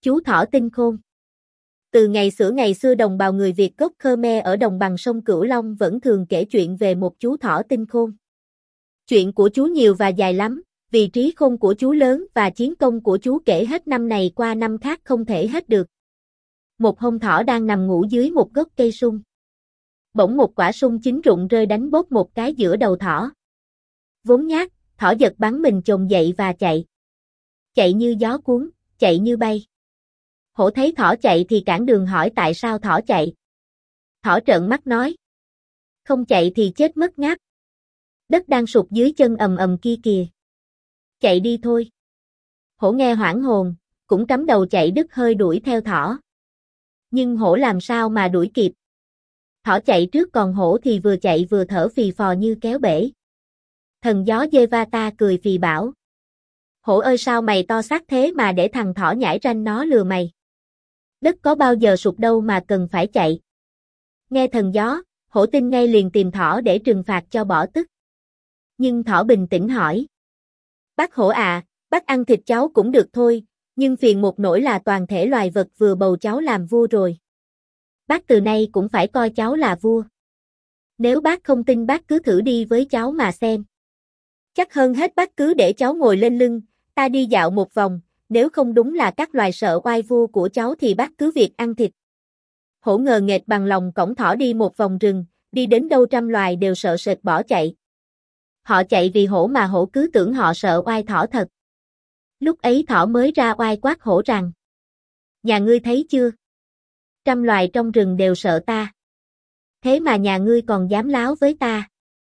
Chú thỏ tinh khôn. Từ ngày xưa đồng bào người Việt gốc Khmer ở đồng bằng sông Cửu Long vẫn thường kể chuyện về một chú thỏ tinh khôn. Chuyện của chú nhiều và dài lắm, vì trí khôn của chú lớn và chiến công của chú kể hết năm này qua năm khác không thể hết được. Một hôm thỏ đang nằm ngủ dưới một gốc cây sung. Bỗng một quả sung chín rụng rơi đánh bốp một cái giữa đầu thỏ. Vốn nhát, thỏ giật bắn mình chồm dậy và chạy. Chạy như gió cuốn, chạy như bay. Hổ thấy thỏ chạy thì cản đường hỏi tại sao thỏ chạy. Thỏ trợn mắt nói. Không chạy thì chết mất ngáp. Đất đang sụp dưới chân ầm ầm kia kìa. Chạy đi thôi. Hổ nghe hoảng hồn, cũng cắm đầu chạy đứt hơi đuổi theo thỏ. Nhưng hổ làm sao mà đuổi kịp. Thỏ chạy trước còn hổ thì vừa chạy vừa thở phì phò như kéo bể. Thần gió Devata cười phì bảo. Hổ ơi sao mày to xác thế mà để thằng thỏ nhãi ranh nó lừa mày. Đất có bao giờ sụp đâu mà cần phải chạy. Nghe thần gió, hổ tin ngay liền tìm thỏ để trừng phạt cho bỏ tức. Nhưng thỏ bình tĩnh hỏi. Bác hổ à, bác ăn thịt cháu cũng được thôi, nhưng phiền một nỗi là toàn thể loài vật vừa bầu cháu làm vua rồi. Bác từ nay cũng phải coi cháu là vua. Nếu bác không tin bác cứ thử đi với cháu mà xem. Chắc hơn hết bác cứ để cháu ngồi lên lưng, ta đi dạo một vòng, nếu không đúng là các loài sợ oai vua của cháu thì bác cứ việc ăn thịt. Hổ ngờ nghệch bằng lòng cõng thỏ đi một vòng rừng, đi đến đâu trăm loài đều sợ sệt bỏ chạy. Họ chạy vì hổ mà hổ cứ tưởng họ sợ oai thỏ thật. Lúc ấy thỏ mới ra oai quát hổ rằng. Nhà ngươi thấy chưa? Trăm loài trong rừng đều sợ ta. Thế mà nhà ngươi còn dám láo với ta.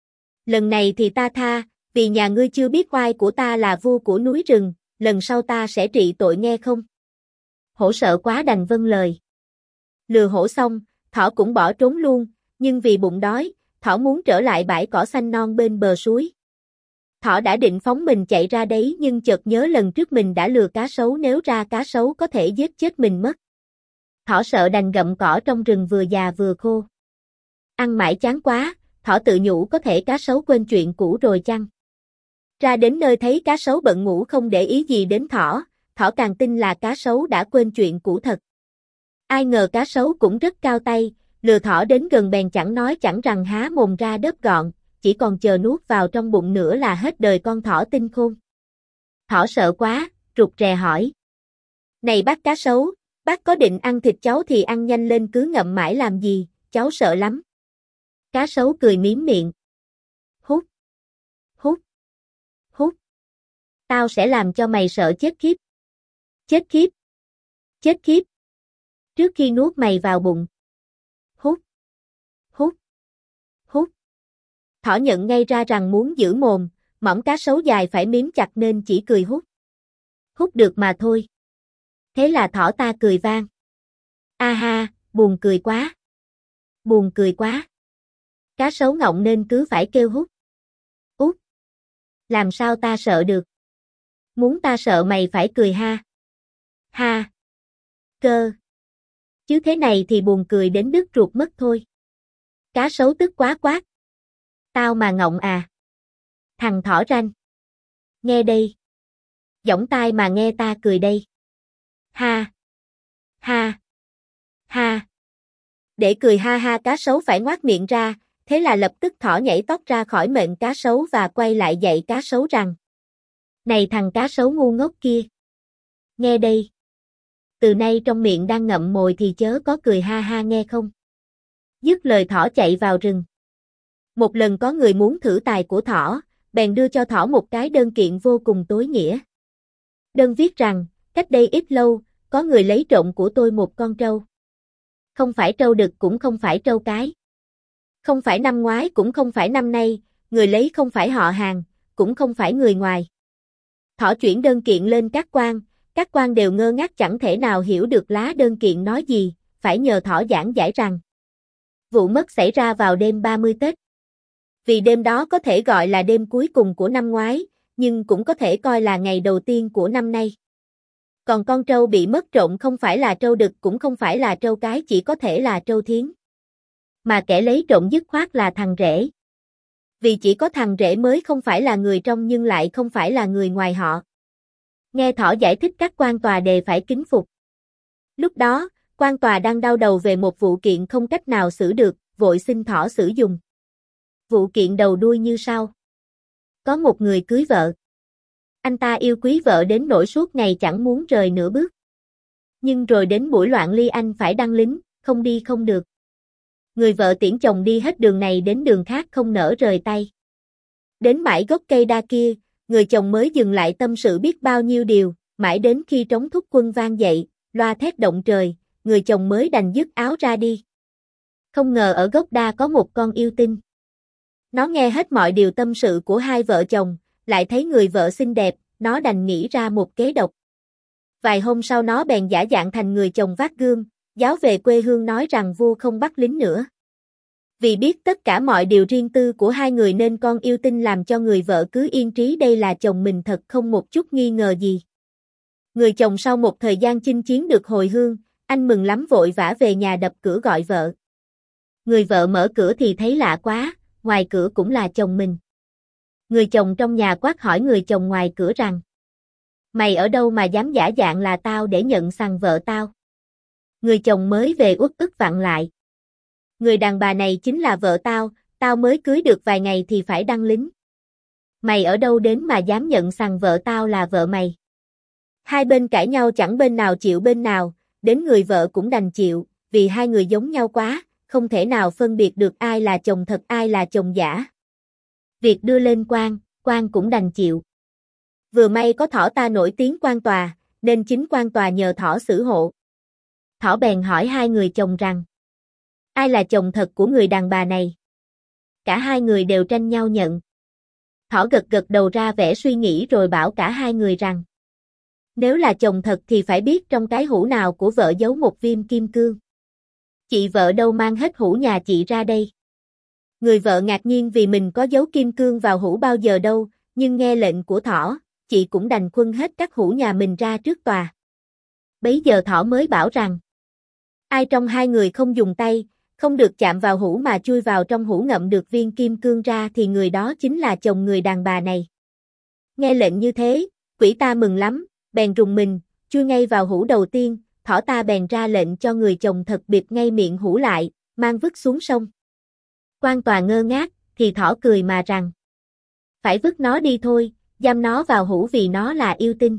Lần này thì ta tha, vì nhà ngươi chưa biết oai của ta là vua của núi rừng, lần sau ta sẽ trị tội nghe không? Hổ sợ quá đành vâng lời. Lừa hổ xong, thỏ cũng bỏ trốn luôn, nhưng vì bụng đói, thỏ muốn trở lại bãi cỏ xanh non bên bờ suối. Thỏ đã định phóng mình chạy ra đấy nhưng chợt nhớ lần trước mình đã lừa cá sấu, nếu ra cá sấu có thể giết chết mình mất. Thỏ sợ đành gặm cỏ trong rừng vừa già vừa khô. Ăn mãi chán quá, thỏ tự nhủ có thể cá sấu quên chuyện cũ rồi chăng? Ra đến nơi thấy cá sấu bận ngủ không để ý gì đến thỏ, thỏ càng tin là cá sấu đã quên chuyện cũ thật. Ai ngờ cá sấu cũng rất cao tay, lừa thỏ đến gần bèn chẳng nói chẳng rằng há mồm ra đớp gọn, chỉ còn chờ nuốt vào trong bụng nữa là hết đời con thỏ tinh khôn. Thỏ sợ quá, rụt rè hỏi. Này bác cá sấu, bác có định ăn thịt cháu thì ăn nhanh lên cứ ngậm mãi làm gì, cháu sợ lắm. Cá sấu cười mím miệng. Hút, hút, hút. Tao sẽ làm cho mày sợ chết khiếp. Chết khiếp. Chết khiếp. Trước khi nuốt mày vào bụng. Hút, hút, hút. Thỏ nhận ngay ra rằng muốn giữ mồm, mỏm cá sấu dài phải miếm chặt nên chỉ cười hút. Hút được mà thôi. Thế là thỏ ta cười vang. A ha, buồn cười quá. Buồn cười quá. Cá sấu ngọng nên cứ phải kêu hút. Út. Làm sao ta sợ được. Muốn ta sợ mày phải cười ha. Ha. Cơ. Chứ thế này thì buồn cười đến đứt ruột mất thôi. Cá sấu tức quá quát. Tao mà ngọng à. Thằng thỏ ranh. Nghe đây. Giọng tai mà nghe ta cười đây. Ha. Ha. Ha. Để cười ha ha cá sấu phải ngoác miệng ra, thế là lập tức thỏ nhảy tót ra khỏi miệng cá sấu và quay lại dạy cá sấu rằng. Này thằng cá sấu ngu ngốc kia. Nghe đây. Từ nay trong miệng đang ngậm mồi thì chớ có cười ha ha nghe không. Dứt lời thỏ chạy vào rừng. Một lần có người muốn thử tài của thỏ, bèn đưa cho thỏ một cái đơn kiện vô cùng tối nghĩa. Đơn viết rằng, cách đây ít lâu, có người lấy trộm của tôi một con trâu. Không phải trâu đực cũng không phải trâu cái. Không phải năm ngoái cũng không phải năm nay, người lấy không phải họ hàng, cũng không phải người ngoài. Thỏ chuyển đơn kiện lên các quan đều ngơ ngác chẳng thể nào hiểu được lá đơn kiện nói gì, phải nhờ thỏ giảng giải rằng. Vụ mất xảy ra vào đêm 30 Tết. Vì đêm đó có thể gọi là đêm cuối cùng của năm ngoái, nhưng cũng có thể coi là ngày đầu tiên của năm nay. Còn con trâu bị mất trộm không phải là trâu đực cũng không phải là trâu cái, chỉ có thể là trâu thiến. Mà kẻ lấy trộm dứt khoát là thằng rể. Vì chỉ có thằng rể mới không phải là người trong nhưng lại không phải là người ngoài họ. Nghe thỏ giải thích các quan tòa đề phải kính phục. Lúc đó, quan tòa đang đau đầu về một vụ kiện không cách nào xử được, vội xin thỏ xử dùng. Vụ kiện đầu đuôi như sau. Có một người cưới vợ. Anh ta yêu quý vợ đến nỗi suốt ngày chẳng muốn rời nửa bước. Nhưng rồi đến buổi loạn ly anh phải đăng lính, không đi không được. Người vợ tiễn chồng đi hết đường này đến đường khác không nỡ rời tay. Đến mãi gốc cây đa kia, người chồng mới dừng lại tâm sự biết bao nhiêu điều, mãi đến khi trống thúc quân vang dậy, loa thét động trời, người chồng mới đành dứt áo ra đi. Không ngờ ở gốc đa có một con yêu tinh. Nó nghe hết mọi điều tâm sự của hai vợ chồng, lại thấy người vợ xinh đẹp, nó đành nghĩ ra một kế độc. Vài hôm sau nó bèn giả dạng thành người chồng vác gươm, giáo về quê hương nói rằng vua không bắt lính nữa. Vì biết tất cả mọi điều riêng tư của hai người nên con yêu tinh làm cho người vợ cứ yên trí đây là chồng mình thật không một chút nghi ngờ gì. Người chồng sau một thời gian chinh chiến được hồi hương, anh mừng lắm vội vã về nhà đập cửa gọi vợ. Người vợ mở cửa thì thấy lạ quá, ngoài cửa cũng là chồng mình. Người chồng trong nhà quát hỏi người chồng ngoài cửa rằng: Mày ở đâu mà dám giả dạng là tao để nhận sằng vợ tao? Người chồng mới về uất ức vặn lại. Người đàn bà này chính là vợ tao, tao mới cưới được vài ngày thì phải đăng lính. Mày ở đâu đến mà dám nhận sằng vợ tao là vợ mày? Hai bên cãi nhau chẳng bên nào chịu bên nào, đến người vợ cũng đành chịu, vì hai người giống nhau quá, không thể nào phân biệt được ai là chồng thật ai là chồng giả. Việc đưa lên quan cũng đành chịu. Vừa may có thỏ ta nổi tiếng quan tòa, nên chính quan tòa nhờ thỏ xử hộ. Thỏ bèn hỏi hai người chồng rằng: Ai là chồng thật của người đàn bà này? Cả hai người đều tranh nhau nhận. Thỏ gật gật đầu ra vẻ suy nghĩ rồi bảo cả hai người rằng: Nếu là chồng thật thì phải biết trong cái hũ nào của vợ giấu một viên kim cương. Chị vợ đâu mang hết hũ nhà chị ra đây? Người vợ ngạc nhiên vì mình có giấu kim cương vào hũ bao giờ đâu, nhưng nghe lệnh của thỏ, chị cũng đành khuân hết các hũ nhà mình ra trước tòa. Bấy giờ thỏ mới bảo rằng: Ai trong hai người không dùng tay, không được chạm vào hũ mà chui vào trong hũ ngậm được viên kim cương ra thì người đó chính là chồng người đàn bà này. Nghe lệnh như thế, quỷ ta mừng lắm, bèn rùng mình, chui ngay vào hũ đầu tiên, thỏ ta bèn ra lệnh cho người chồng thật bịt ngay miệng hũ lại, mang vứt xuống sông. Quan tòa ngơ ngác, thì thỏ cười mà rằng: Phải vứt nó đi thôi, giam nó vào hũ vì nó là yêu tinh.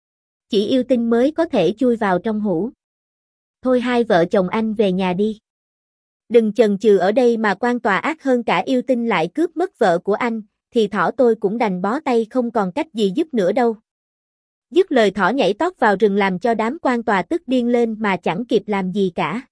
Chỉ yêu tinh mới có thể chui vào trong hũ. Thôi hai vợ chồng anh về nhà đi. Đừng chần chừ ở đây mà quan tòa ác hơn cả yêu tinh lại cướp mất vợ của anh, thì thỏ tôi cũng đành bó tay không còn cách gì giúp nữa đâu. Dứt lời thỏ nhảy tót vào rừng làm cho đám quan tòa tức điên lên mà chẳng kịp làm gì cả.